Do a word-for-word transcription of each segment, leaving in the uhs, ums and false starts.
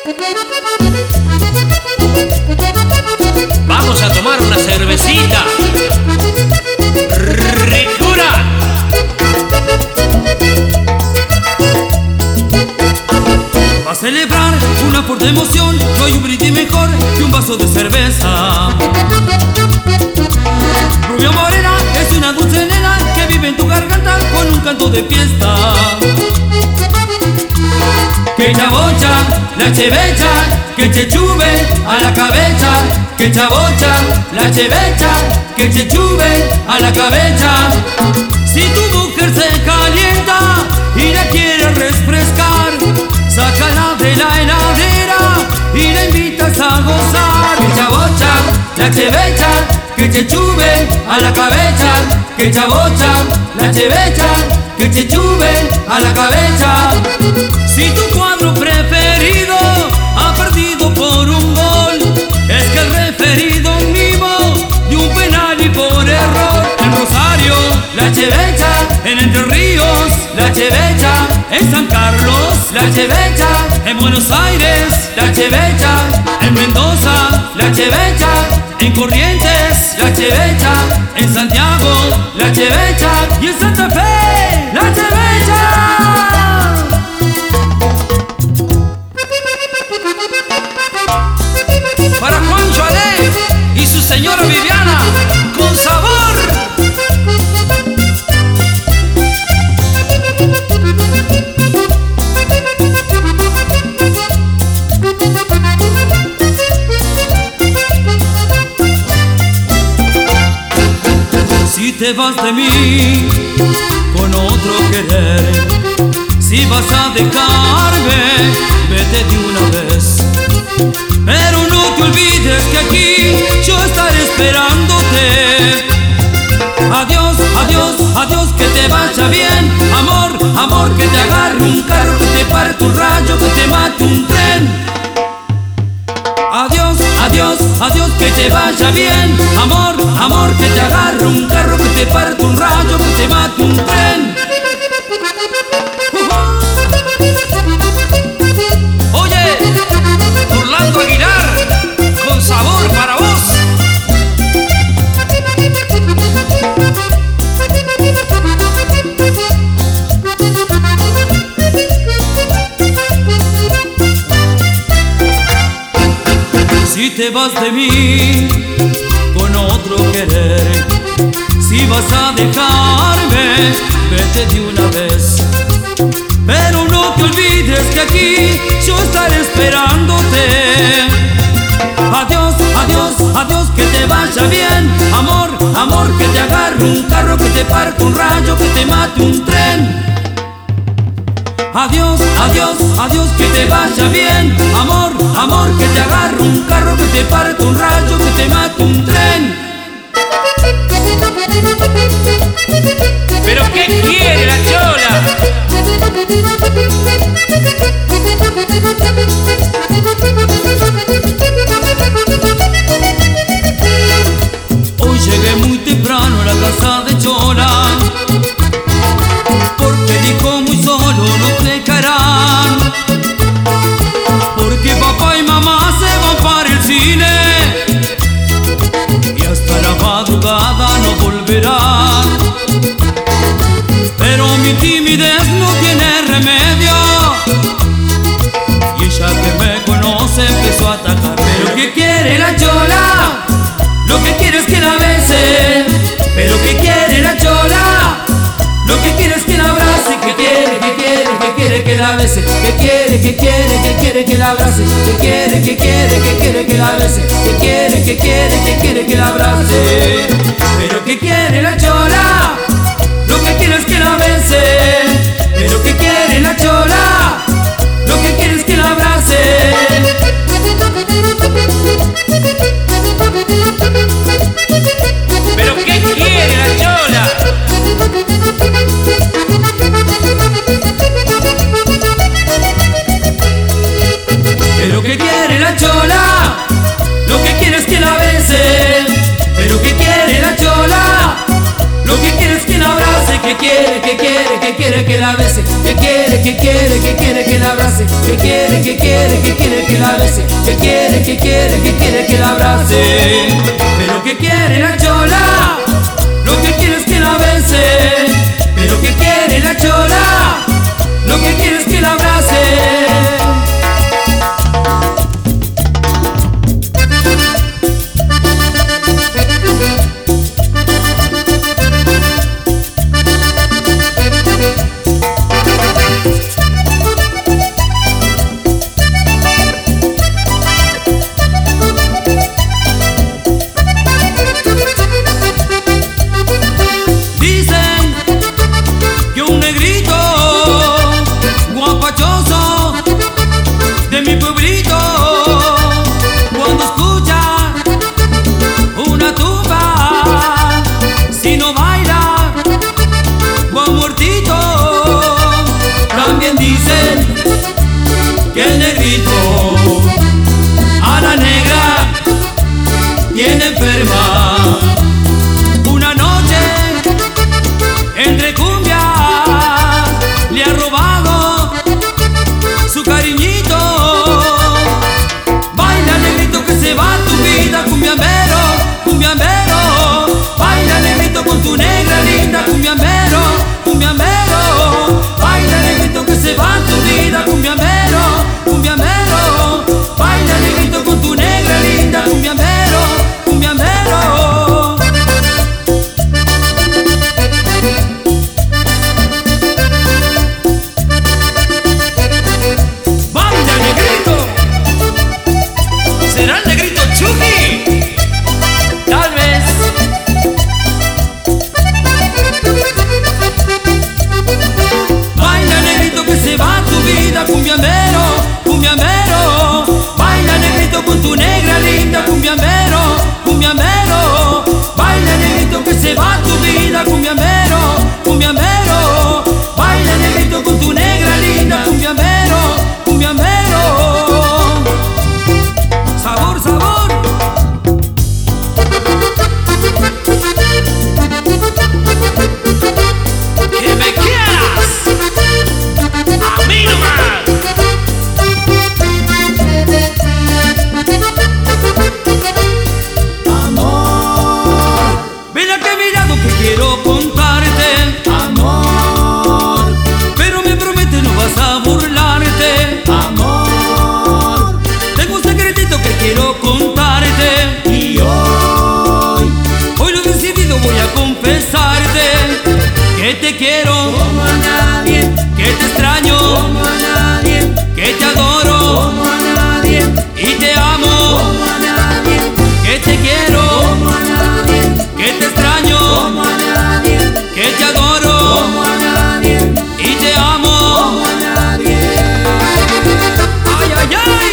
Vamos a tomar una cervecita. ¡Ricura! Va a celebrar una fuerte emoción, no hay un brindis mejor que un vaso de cerveza. Rubia morena es una dulce nena que vive en tu garganta con un canto de fiesta. Que chabocha, la chevecha, que che chube a la cabeza. Que chabocha, la chevecha, que che chube a la cabeza. Si tu mujer se calienta y la quiere refrescar, sácala de la heladera y la invitas a gozar. Que chabocha, la chevecha, que che chube a la cabeza. Que chabocha, la chevecha, que che chube a la cabeza. Si tu cuadro preferido ha perdido por un gol, es que el referido mimo de un penal y por error. En Rosario, la chevecha, en Entre Ríos, la chevecha, en San Carlos, la chevecha, en Buenos Aires, la chevecha, en Mendoza, la chevecha, en Corrientes, la chevecha, en Santiago, la chevecha y en Santa Fe, la chevecha. Para Juancho Ale y su señora Viviana, con sabor. Si te vas de mí con otro querer, si vas a dejarme, vete de una vez. Pero no te olvides que aquí yo estaré esperándote. Adiós, adiós, adiós, que te vaya bien. Amor, amor, que te agarre un carro, que te parte un rayo, que te mate un tren. Adiós, adiós, adiós, que te vaya bien. Amor, amor, que te agarre un carro, que te parte un rayo, que te mate un tren. Oye, Orlando Aguilar, con sabor para vos. Si te vas de mí con otro querer, si vas a dejarme, vete de una vez. Pero no te olvides que aquí yo estaré esperándote. Adiós, adiós, adiós, que te vaya bien. Amor, amor, que te agarre un carro, que te parte un rayo, que te mate un tren. Adiós, adiós, adiós, que te vaya bien. Amor, amor, que te agarre un carro, que te parte un rayo, que te mate un tren. ¿Pero qué quiere la chola? Hoy llegué muy temprano a la casa de Chola, porque dijo muy solo no te caerán, porque papá y mamá se van para el cine y hasta la madrugada no volverán. Pero mi timidez no tiene remedio y ella que me conoce empezó a atacar. Pero ¿qué quiere la Chola? Lo que quiere es que la bese. Pero ¿qué quiere la Chola? Lo que quiere es que la abrace. Que quiere, que quiere, que quiere que la bese. Que quiere, que quiere, que quiere que la abrace. Que quiere, que quiere, que quiere que la bese. Que quiere, que quiere, que quiere que la abrace. Pero ¿qué quiere la Chola? Lo que quiere es que la bese. Pero ¿qué quiere la Chola? Lo que quiere es que la abrace. ¿Pero qué quiere la chola? Pero ¿qué quiere la Chola? Lo que quiere es que la bese. Pero ¿qué quiere la Chola? Lo que quiere es que la abrace. Que quiere, que quiere, que quiere que la bese. Que quiere, que quiere, que quiere que la abrace. Que quiere, que quiere, que quiere quiere que la bese, que quiere, que quiere, que quiere que la abrace. Pero que quiere la chola, lo que quiere es que la bese. Pero que quiere la chola, lo que quiere es que la abrace. Una noche entre cumbias le ha robado su cariñito. Baila negrito que se va tu vida, cumbiambero, cumbiambero. Baila negrito con tu negra linda, cumbiambero, cumbiambero. Baila negrito que se va tu vida, cumbiambero, cumbiambero. Baila negrito con tu negra linda, cumbiambero, cumbiambero. Baila negrito. ¿Será el negrito Chucky? Tal vez. Baila negrito que se va tu vida, cumbiambero, cumbiambero. Baila negrito con tu negra linda, cumbiambero, cumbiambero. Baila negrito que se va tu vida, cumbiambero, cumbiambero. Baila negrito con tu negra linda, cumbiambero, cumbiambero. Sabor, sabor. Que me quieras a mí nomás. Ven aquí a mi lado que quiero contarte, Amor, pero me prometes no vas a burlarte. amor, Tengo un secretito que quiero contarte. y hoy Hoy lo he decidido, voy a confesarte que te quiero, como a nadie, que te extraño, como a nadie, que te adoro como a nadie, y te amo, como a nadie, que te quiero, como a nadie, que te extraño, como a nadie, que te adoro como a nadie, y te amo. como a nadie. ¡Ay, ay, ay!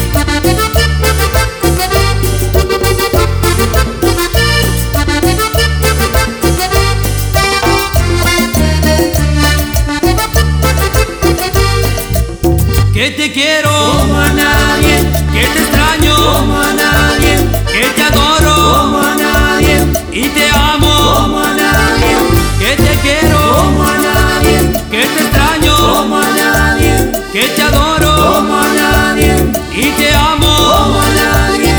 Que te quiero, Como a nadie, que te extraño, como a nadie, que te adoro como a nadie, y te amo. como a nadie, Que te quiero, como a nadie, que te extraño, como a nadie, que te adoro como a nadie, y te amo. como a nadie.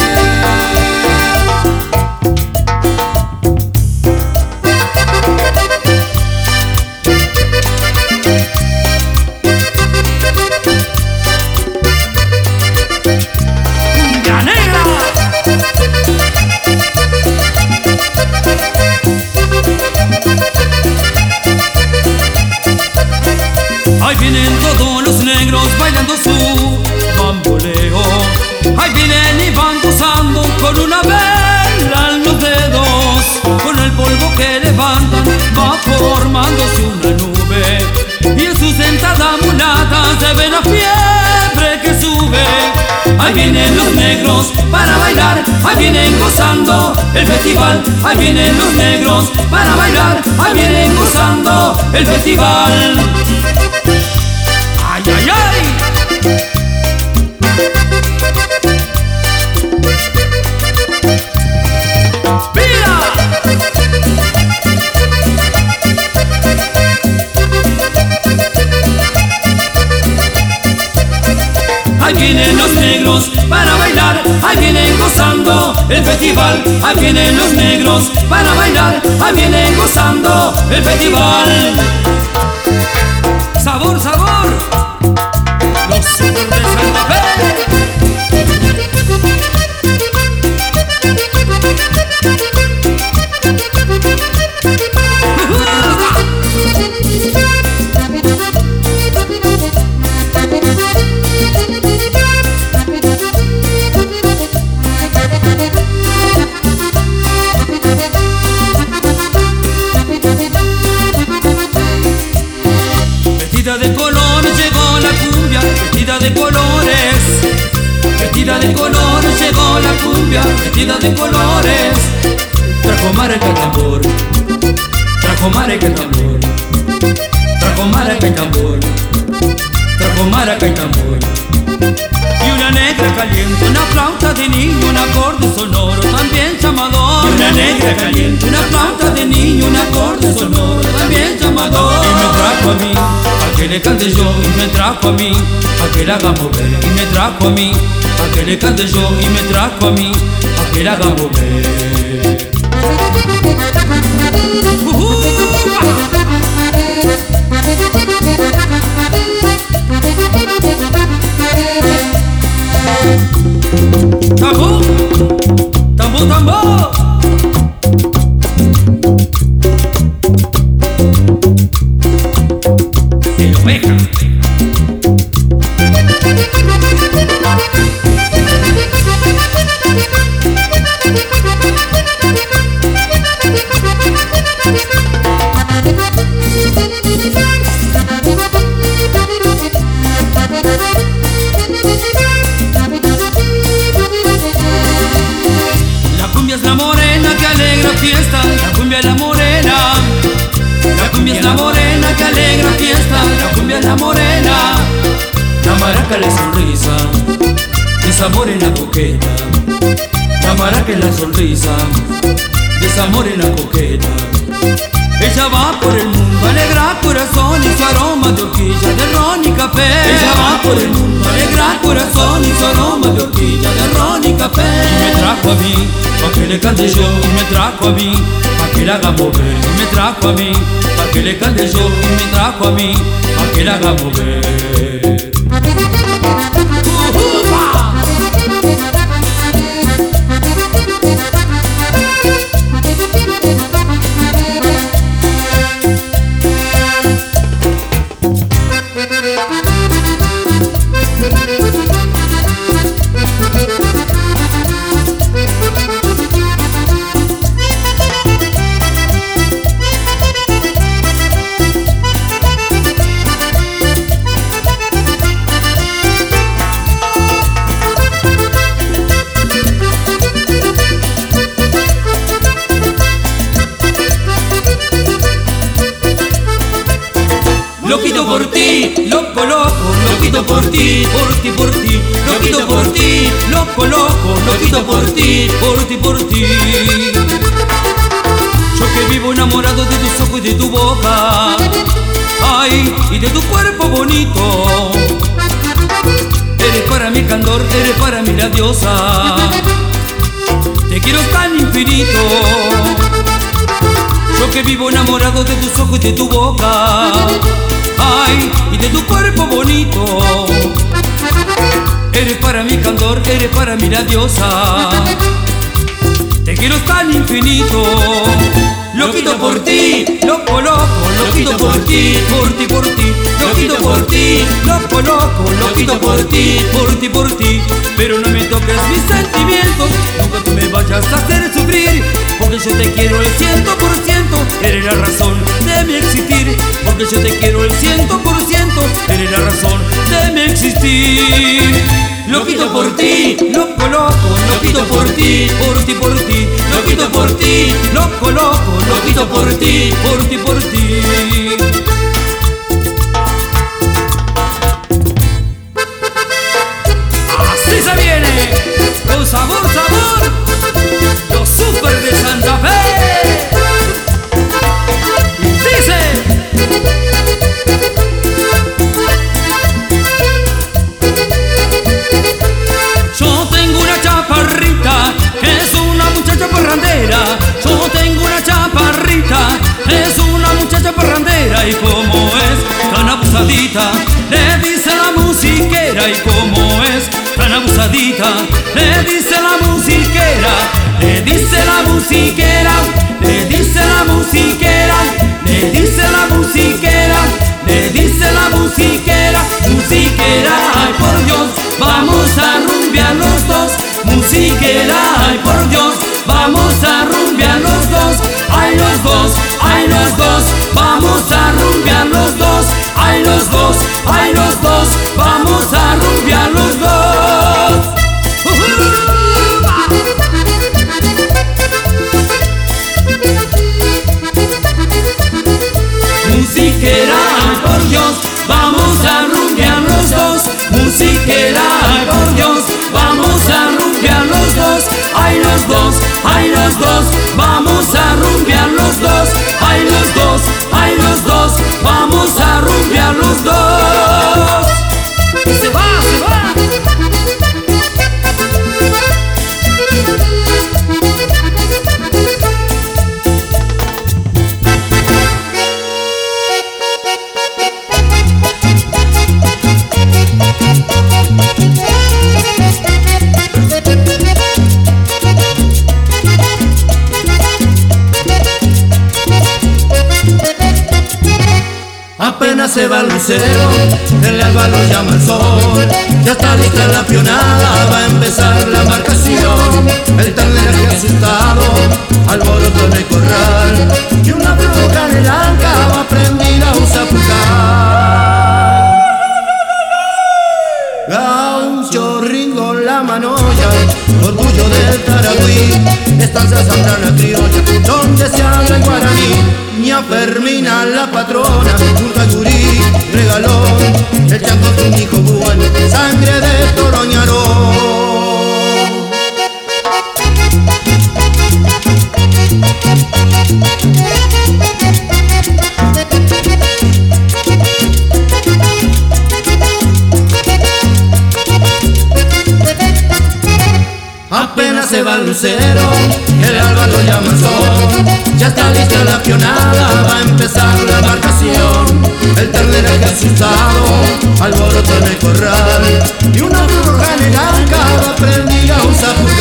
¡Ya negra! Ahí vienen todos los negros bailando su bamboleo. Ahí vienen y van gozando con una vela en los dedos. Con el polvo que levantan va formándose una nube. Y en su sentada mulata se ve la fiebre que sube. Ahí vienen los negros para bailar, ahí vienen gozando el festival. Ahí vienen los negros para bailar, ahí vienen gozando el festival. ¡Ay, ay, ay! ahí vienen los negros para bailar, ahí vienen gozando el festival, ahí vienen los negros para bailar, ahí vienen gozando el festival. Sabor, sabor, los super de Santa Fe. Vestida de colores llegó la cumbia, vestida de colores, vestida de colores llegó la cumbia, vestida de colores. Trajo maraca y tambor, trajo maraca y tambor, trajo maraca y tambor, trajo maraca y tambor. Y una negra caliente, una flauta de niño, un acorde sonoro también llamador. Y una negra caliente, una flauta de niño, un acorde sonoro también llamador. Y me trajo a mí, a que le cante yo, y me trajo a mí, a que la haga mover. Y me trajo a mí, a que le cante yo, y me trajo a mí, a que la haga mover. Uh-huh. Tambor, tambor, tambor. De oveja. La cumbia es la morena que alegra fiesta, la cumbia es la morena. La cumbia es la morena que alegra fiesta, la cumbia es la morena. La maraca es la sonrisa, de esa morena coqueta. La maraca es la sonrisa, de esa morena coqueta. Ella va por el mundo, alegra corazón y su aroma de horquilla, de ron y café. Ella va por el mundo, alegra corazón y su aroma de horquilla, de ron y café. Y me trajo a mí, pa' que le cante yo, y me trajo a mí, pa' que la haga mover. Y me trajo a mí, pa' que le cante yo, y me trajo a mí, pa' que la haga mover. ¡Uh-huh! Lo quito por ti, loco, loco, lo quito por ti, por ti, por ti. Lo quito por ti, loco, loco, lo quito por ti, por ti, por ti. Yo que vivo enamorado de tus ojos y de tu boca, ay, y de tu cuerpo bonito. Eres para mi candor, eres para mí la diosa. Te quiero tan infinito. Yo que vivo enamorado de tus ojos y de tu boca, ay, y de tu cuerpo bonito. Eres para mi candor, eres para mí la diosa. Te quiero tan infinito. Lo quito por ti, loco, loco, lo quito por ti, por ti, por ti. Lo quito por ti, loco, loco, lo quito por ti, por ti, por ti. Pero no me toques mis sentimientos, nunca tú me vayas a hacer sufrir. Porque yo te quiero el ciento por ciento, eres la razón de mi existir. Porque yo te quiero el ciento por ciento, eres la razón de mi existir. Lo quito por ti, loco, loco, lo quito por ti, por ti, por ti. Lo quito por ti, loco, loco, lo quito por ti, por ti, por ti. Así se viene, con sabor, sabor, los super de Santa Fe. Dice. cómo es tan abusadita. Le dice la musiquera, le dice la musiquera, le dice la musiquera, le dice la musiquera, le dice la musiquera, musiquera, ay por Dios, vamos a rumbear los dos. Musiquera, ay por Dios, vamos a rumbear los dos. Ay los dos, ay los dos, vamos a rumbear los dos. Ay los dos, ay los dos, vamos a rumbear los dos. Musiquera, ay por Dios, vamos a rumbear los dos. Musiquera, ay por Dios, vamos a rumbear los dos. Ay los dos, ay los dos, vamos a rumbear los dos. Ay los dos, ay los dos, vamos a rumbear los dos. Y se va, se va. Apenas se va el lucero, el alba lo llama el sol. Ya está lista la pionada, va a empezar la embarcación. El terneraje asustado, alboroto en el corral, y una bruja en el anca va prendida a un zapucar. Gaucho, Ringo, la manoya, orgullo del Taragüí, estancia zambrana criolla, donde se habla en guaraní. Ña Fermina, la patrona, junto al gurí, regalón, el chanco es un hijo bueno, sangre de Toroñarón. Apenas se va el lucero, el alba lo llama el sol. Ya está lista la pionada, va a empezar la embarcación. El terneraje asustado, alboroto en el corral, y una bruja en el anca va prendida a un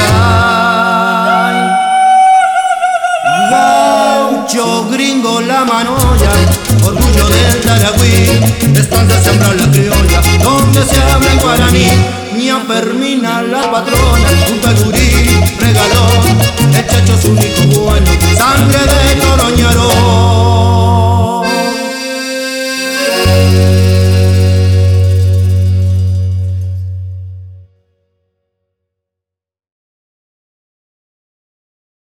zapucay. Gaucho, Gringo, la manoya, orgullo del Taragüí, estancia sembrar la criolla, donde se habla en guaraní. Ña Fermina, la patrona, junto al gurí,